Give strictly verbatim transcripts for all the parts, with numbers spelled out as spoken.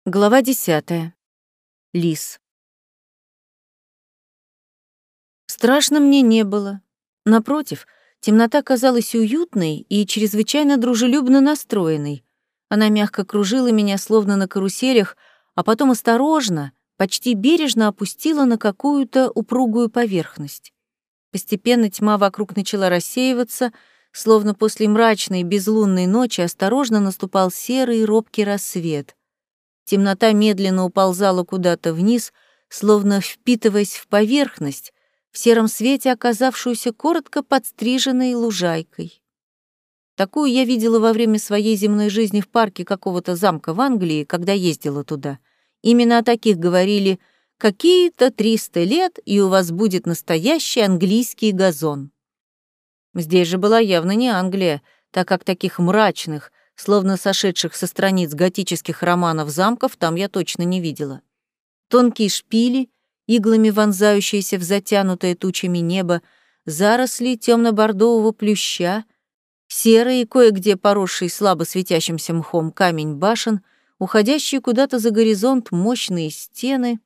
Глава десятая. Лис. Страшно мне не было. Напротив, темнота казалась уютной и чрезвычайно дружелюбно настроенной. Она мягко кружила меня, словно на каруселях, а потом осторожно, почти бережно опустила на какую-то упругую поверхность. Постепенно тьма вокруг начала рассеиваться, словно после мрачной безлунной ночи осторожно наступал серый робкий рассвет. Темнота медленно уползала куда-то вниз, словно впитываясь в поверхность, в сером свете оказавшуюся коротко подстриженной лужайкой. Такую я видела во время своей земной жизни в парке какого-то замка в Англии, когда ездила туда. Именно о таких говорили: «Какие-то триста лет, и у вас будет настоящий английский газон». Здесь же была явно не Англия, так как таких мрачных, словно сошедших со страниц готических романов замков, там я точно не видела. Тонкие шпили, иглами вонзающиеся в затянутое тучами небо, заросли темно-бордового плюща, серый и кое-где поросший слабо светящимся мхом камень башен, уходящие куда-то за горизонт мощные стены,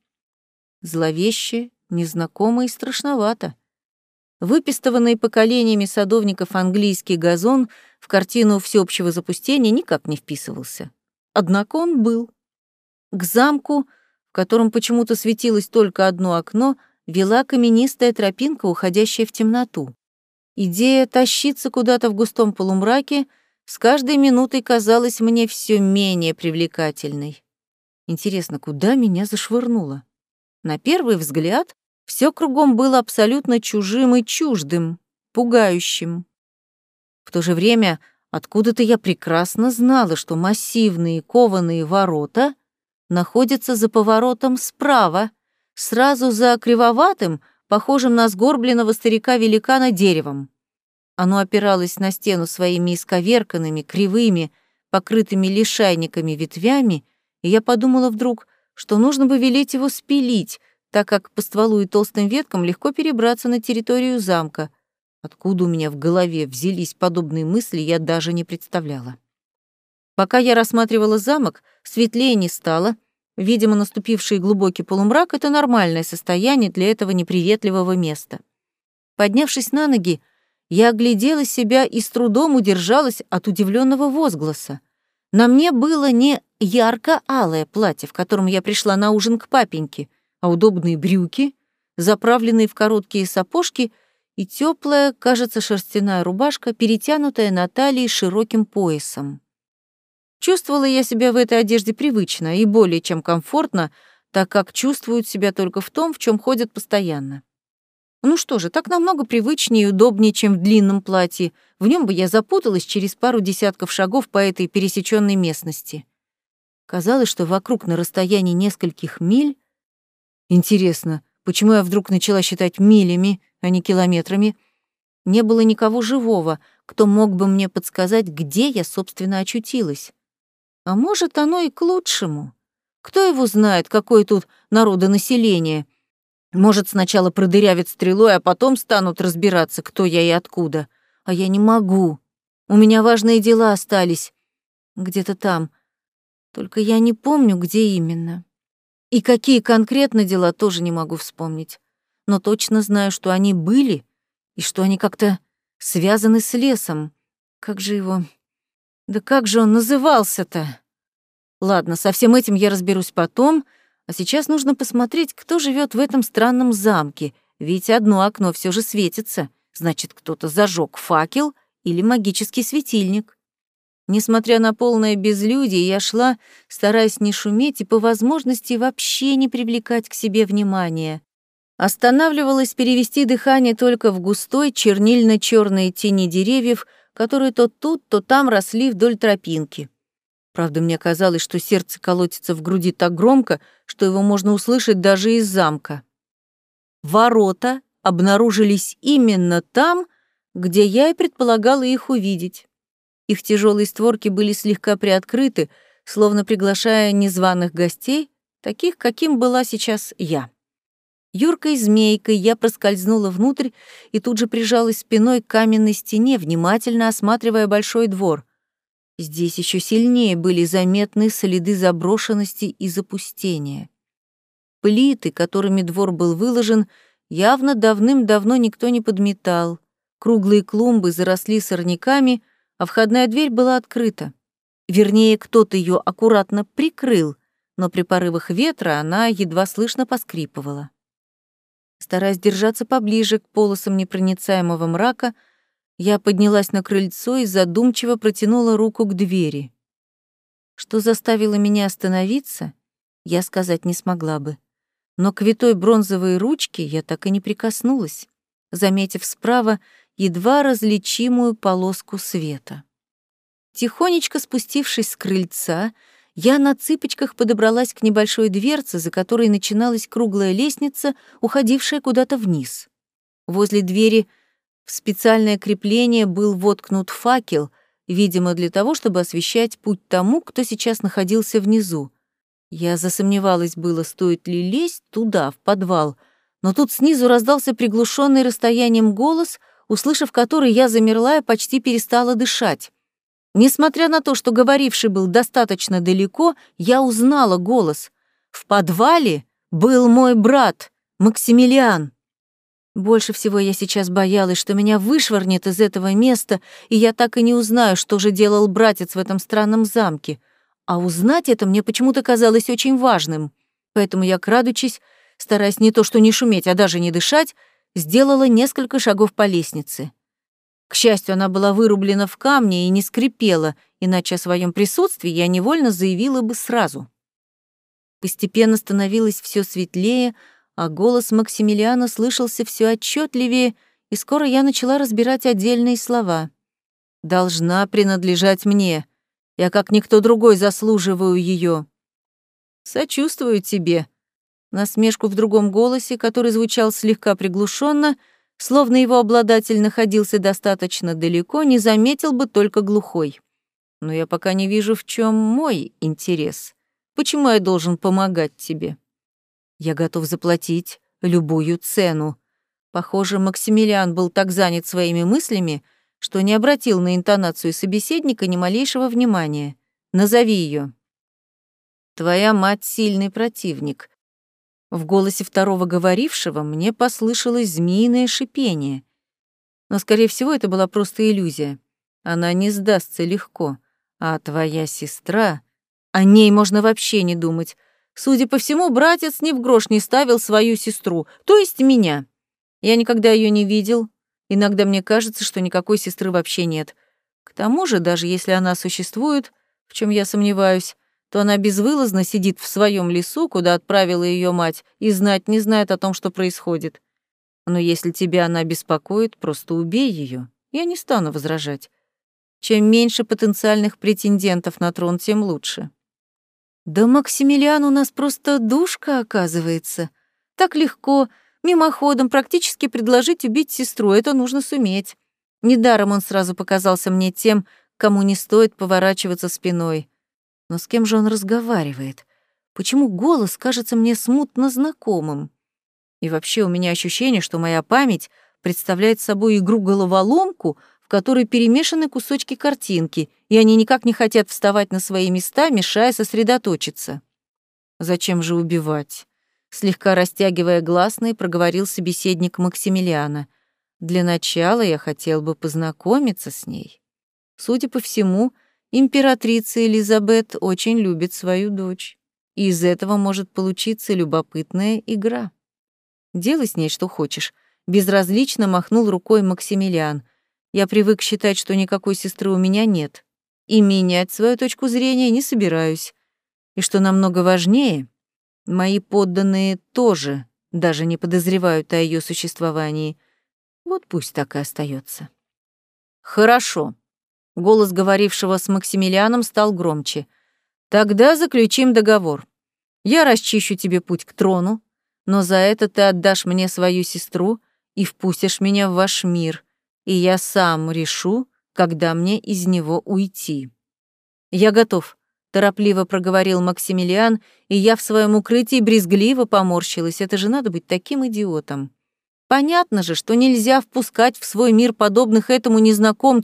зловеще, незнакомо и страшновато. Выпистыванный поколениями садовников английский газон в картину всеобщего запустения никак не вписывался. Однако он был. К замку, в котором почему-то светилось только одно окно, вела каменистая тропинка, уходящая в темноту. Идея тащиться куда-то в густом полумраке с каждой минутой казалась мне все менее привлекательной. Интересно, куда меня зашвырнуло? На первый взгляд все кругом было абсолютно чужим и чуждым, пугающим. В то же время откуда-то я прекрасно знала, что массивные кованые ворота находятся за поворотом справа, сразу за кривоватым, похожим на сгорбленного старика-великана деревом. Оно опиралось на стену своими исковерканными, кривыми, покрытыми лишайниками ветвями, и я подумала вдруг, что нужно бы велеть его спилить, так как по стволу и толстым веткам легко перебраться на территорию замка. Откуда у меня в голове взялись подобные мысли, я даже не представляла. Пока я рассматривала замок, светлее не стало. Видимо, наступивший глубокий полумрак — это нормальное состояние для этого неприветливого места. Поднявшись на ноги, я оглядела себя и с трудом удержалась от удивленного возгласа. На мне было не ярко-алое платье, в котором я пришла на ужин к папеньке, а удобные брюки, заправленные в короткие сапожки, и теплая, кажется, шерстяная рубашка, перетянутая на талии широким поясом. Чувствовала я себя в этой одежде привычно и более чем комфортно, так как чувствуют себя только в том, в чем ходят постоянно. Ну что же, так намного привычнее и удобнее, чем в длинном платье. В нем бы я запуталась через пару десятков шагов по этой пересеченной местности. Казалось, что вокруг на расстоянии нескольких миль. Интересно, почему я вдруг начала считать милями, а не километрами? Не было никого живого, кто мог бы мне подсказать, где я, собственно, очутилась. А может, оно и к лучшему. Кто его знает, какое тут народонаселение? Может, сначала продырявят стрелой, а потом станут разбираться, кто я и откуда. А я не могу. У меня важные дела остались. Где-то там. Только я не помню, где именно. И какие конкретно дела, тоже не могу вспомнить. Но точно знаю, что они были, и что они как-то связаны с лесом. Как же его... Да как же он назывался-то? Ладно, со всем этим я разберусь потом, а сейчас нужно посмотреть, кто живет в этом странном замке, ведь одно окно все же светится, значит, кто-то зажег факел или магический светильник. Несмотря на полное безлюдие, я шла, стараясь не шуметь и по возможности вообще не привлекать к себе внимания. Останавливалась перевести дыхание только в густой чернильно-черной тени деревьев, которые то тут, то там росли вдоль тропинки. Правда, мне казалось, что сердце колотится в груди так громко, что его можно услышать даже из замка. Ворота обнаружились именно там, где я и предполагала их увидеть. Их тяжелые створки были слегка приоткрыты, словно приглашая незваных гостей, таких, каким была сейчас я. Юркой змейкой я проскользнула внутрь и тут же прижалась спиной к каменной стене, внимательно осматривая большой двор. Здесь еще сильнее были заметны следы заброшенности и запустения. Плиты, которыми двор был выложен, явно давным-давно никто не подметал. Круглые клумбы заросли сорняками, а входная дверь была открыта. Вернее, кто-то ее аккуратно прикрыл, но при порывах ветра она едва слышно поскрипывала. Стараясь держаться поближе к полосам непроницаемого мрака, я поднялась на крыльцо и задумчиво протянула руку к двери. Что заставило меня остановиться, я сказать не смогла бы. Но к витой бронзовой ручке я так и не прикоснулась, заметив справа едва различимую полоску света. Тихонечко спустившись с крыльца, я на цыпочках подобралась к небольшой дверце, за которой начиналась круглая лестница, уходившая куда-то вниз. Возле двери в специальное крепление был воткнут факел, видимо, для того, чтобы освещать путь тому, кто сейчас находился внизу. Я засомневалась было, стоит ли лезть туда, в подвал, но тут снизу раздался приглушенный расстоянием голос, услышав который, я замерла и почти перестала дышать. Несмотря на то, что говоривший был достаточно далеко, я узнала голос. В подвале был мой брат, Максимилиан. Больше всего я сейчас боялась, что меня вышвырнет из этого места, и я так и не узнаю, что же делал братец в этом странном замке. А узнать это мне почему-то казалось очень важным. Поэтому я, крадучись, стараясь не то что не шуметь, а даже не дышать, сделала несколько шагов по лестнице. К счастью, она была вырублена в камне и не скрипела, иначе о своем присутствии я невольно заявила бы сразу. Постепенно становилось все светлее, а голос Максимилиана слышался все отчетливее, и скоро я начала разбирать отдельные слова. «Должна принадлежать мне. Я, как никто другой, заслуживаю ее. Сочувствую тебе». Насмешку в другом голосе, который звучал слегка приглушенно, словно его обладатель находился достаточно далеко, не заметил бы только глухой. Но я пока не вижу, в чем мой интерес. Почему я должен помогать тебе? Я готов заплатить любую цену. Похоже, Максимилиан был так занят своими мыслями, что не обратил на интонацию собеседника ни малейшего внимания. Назови ее. Твоя мать — сильный противник. В голосе второго говорившего мне послышалось змеиное шипение. Но, скорее всего, это была просто иллюзия. Она не сдастся легко. А твоя сестра... О ней можно вообще не думать. Судя по всему, братец ни в грош не ставил свою сестру, то есть меня. Я никогда ее не видел. Иногда мне кажется, что никакой сестры вообще нет. К тому же, даже если она существует, в чем я сомневаюсь, то она безвылазно сидит в своем лесу, куда отправила ее мать, и знать не знает о том, что происходит. Но если тебя она беспокоит, просто убей ее. Я не стану возражать. Чем меньше потенциальных претендентов на трон, тем лучше. Да Максимилиан у нас просто душка, оказывается. Так легко, мимоходом практически предложить убить сестру, это нужно суметь. Недаром он сразу показался мне тем, кому не стоит поворачиваться спиной. Но с кем же он разговаривает? Почему голос кажется мне смутно знакомым? И вообще у меня ощущение, что моя память представляет собой игру-головоломку, в которой перемешаны кусочки картинки, и они никак не хотят вставать на свои места, мешая сосредоточиться. «Зачем же убивать?» Слегка растягивая гласные, проговорил собеседник Максимилиана. «Для начала я хотел бы познакомиться с ней. Судя по всему, императрица Элизабет очень любит свою дочь, и из этого может получиться любопытная игра. Делай с ней что хочешь», — безразлично махнул рукой Максимилиан. «Я привык считать, что никакой сестры у меня нет, и менять свою точку зрения не собираюсь. И что намного важнее, мои подданные тоже даже не подозревают о ее существовании. Вот пусть так и остается». «Хорошо». Голос говорившего с Максимилианом стал громче. «Тогда заключим договор. Я расчищу тебе путь к трону, но за это ты отдашь мне свою сестру и впустишь меня в ваш мир, и я сам решу, когда мне из него уйти». «Я готов», — торопливо проговорил Максимилиан, и я в своем укрытии брезгливо поморщилась. Это же надо быть таким идиотом. Понятно же, что нельзя впускать в свой мир подобных этому незнакомцу,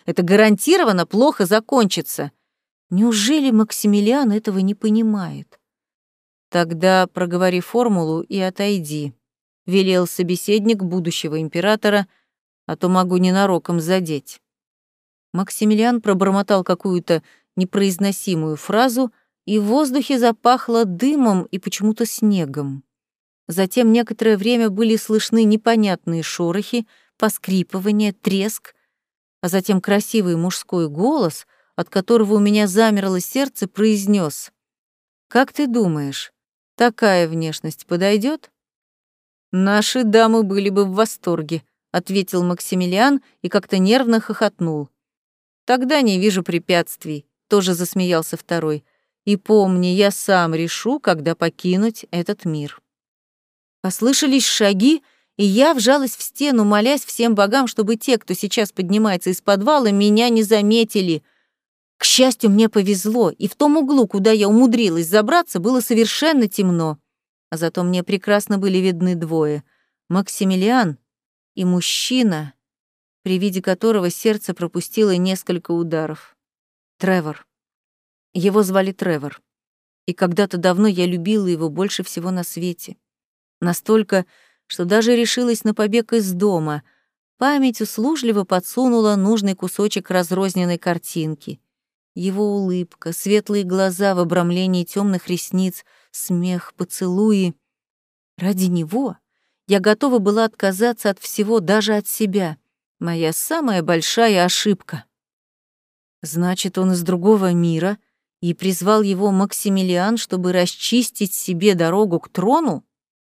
Это гарантированно плохо закончится. Неужели Максимилиан этого не понимает? Тогда проговори формулу и отойди, велел собеседник будущего императора, а то могу ненароком задеть. Максимилиан пробормотал какую-то непроизносимую фразу, и в воздухе запахло дымом и почему-то снегом. Затем некоторое время были слышны непонятные шорохи, поскрипывание, треск, а затем красивый мужской голос, от которого у меня замерло сердце, произнес: «Как ты думаешь, такая внешность подойдет?» «Наши дамы были бы в восторге», — ответил Максимилиан и как-то нервно хохотнул. «Тогда не вижу препятствий», — тоже засмеялся второй. «И помни, я сам решу, когда покинуть этот мир». Послышались шаги, и я вжалась в стену, молясь всем богам, чтобы те, кто сейчас поднимается из подвала, меня не заметили. К счастью, мне повезло, и в том углу, куда я умудрилась забраться, было совершенно темно. А зато мне прекрасно были видны двое — Максимилиан и мужчина, при виде которого сердце пропустило несколько ударов. Тревор. Его звали Тревор. И когда-то давно я любила его больше всего на свете. Настолько, что даже решилась на побег из дома. Память услужливо подсунула нужный кусочек разрозненной картинки. Его улыбка, светлые глаза в обрамлении темных ресниц, смех, поцелуи. Ради него я готова была отказаться от всего, даже от себя. Моя самая большая ошибка. Значит, он из другого мира и призвал его Максимилиан, чтобы расчистить себе дорогу к трону?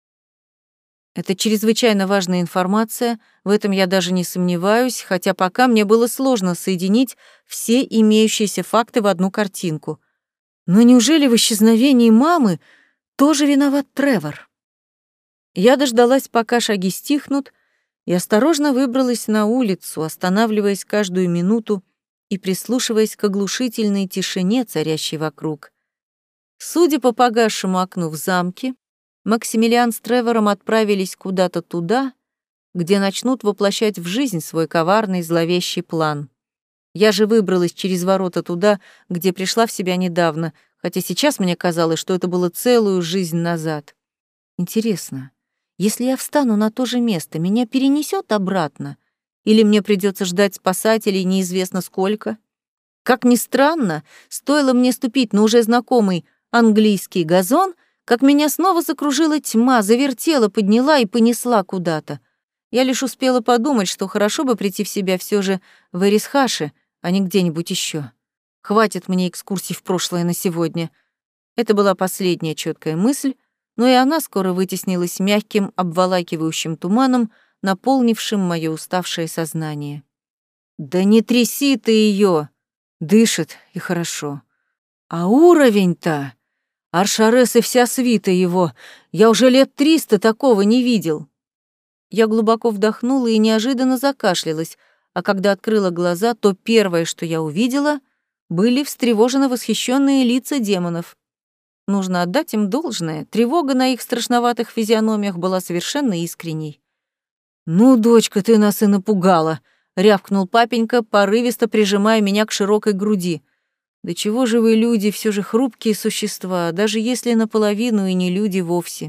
Это чрезвычайно важная информация, в этом я даже не сомневаюсь, хотя пока мне было сложно соединить все имеющиеся факты в одну картинку. Но неужели в исчезновении мамы тоже виноват Тревор? Я дождалась, пока шаги стихнут, и осторожно выбралась на улицу, останавливаясь каждую минуту и прислушиваясь к оглушительной тишине, царящей вокруг. Судя по погасшему окну в замке, Максимилиан с Тревором отправились куда-то туда, где начнут воплощать в жизнь свой коварный зловещий план. Я же выбралась через ворота туда, где пришла в себя недавно, хотя сейчас мне казалось, что это было целую жизнь назад. Интересно, если я встану на то же место, меня перенесет обратно? Или мне придется ждать спасателей неизвестно сколько? Как ни странно, стоило мне ступить на уже знакомый английский газон, как меня снова закружила тьма, завертела, подняла и понесла куда-то. Я лишь успела подумать, что хорошо бы прийти в себя все же в Эрисхаше, а не где-нибудь еще. Хватит мне экскурсий в прошлое на сегодня. Это была последняя четкая мысль, но и она скоро вытеснилась мягким, обволакивающим туманом, наполнившим мое уставшее сознание. «Да не тряси ты ее! Дышит, и хорошо. А уровень-то! Аршарес и вся свита его! Я уже лет триста такого не видел!» Я глубоко вдохнула и неожиданно закашлялась, а когда открыла глаза, то первое, что я увидела, были встревоженно восхищенные лица демонов. Нужно отдать им должное, тревога на их страшноватых физиономиях была совершенно искренней. «Ну, дочка, ты нас и напугала», — рявкнул папенька, порывисто прижимая меня к широкой груди. «Да чего же вы, люди, все же хрупкие существа, даже если наполовину и не люди вовсе».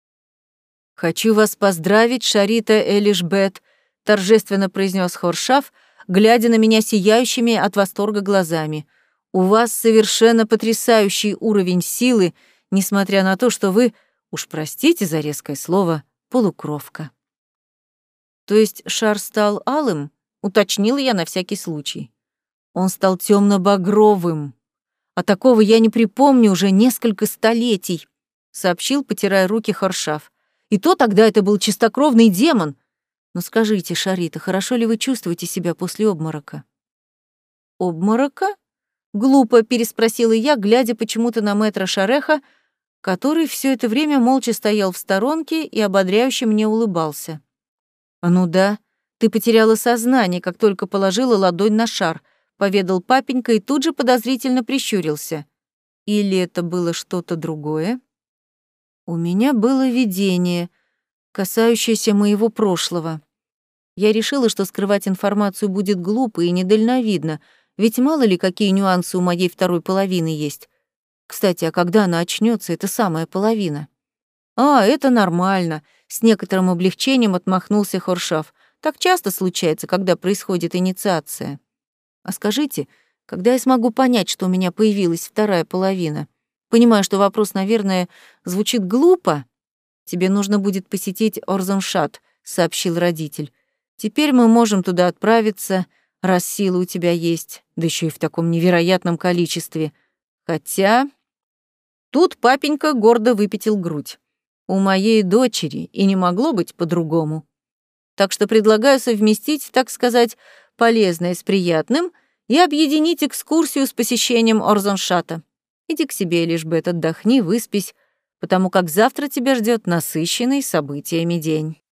«Хочу вас поздравить, Шарита Элишбет», — торжественно произнес Хоршав, глядя на меня сияющими от восторга глазами. «У вас совершенно потрясающий уровень силы, несмотря на то, что вы, уж простите за резкое слово, полукровка». «То есть шар стал алым?» — уточнила я на всякий случай. «Он стал темно-багровым, а такого я не припомню уже несколько столетий», — сообщил, потирая руки Хоршав. «И то тогда это был чистокровный демон. Но скажите, Шарита, хорошо ли вы чувствуете себя после обморока?» «Обморока?» — глупо переспросила я, глядя почему-то на мэтра Шареха, который все это время молча стоял в сторонке и ободряюще мне улыбался. «Ну да, ты потеряла сознание, как только положила ладонь на шар», — поведал папенька и тут же подозрительно прищурился. «Или это было что-то другое?» «У меня было видение, касающееся моего прошлого. Я решила, что скрывать информацию будет глупо и недальновидно, ведь мало ли какие нюансы у моей второй половины есть. Кстати, а когда она очнется, эта самая половина? А, это нормально, с некоторым облегчением отмахнулся Хоршав. Так часто случается, когда происходит инициация. А скажите, когда я смогу понять, что у меня появилась вторая половина? Понимаю, что вопрос, наверное, звучит глупо. Тебе нужно будет посетить Орзамшат, сообщил родитель. Теперь мы можем туда отправиться, раз силы у тебя есть, да еще и в таком невероятном количестве. Хотя... Тут папенька гордо выпятил грудь. У моей дочери и не могло быть по-другому. Так что предлагаю совместить, так сказать, полезное с приятным и объединить экскурсию с посещением Орзаншата. Иди к себе, лишь бы отдохни, выспись, потому как завтра тебя ждет насыщенный событиями день.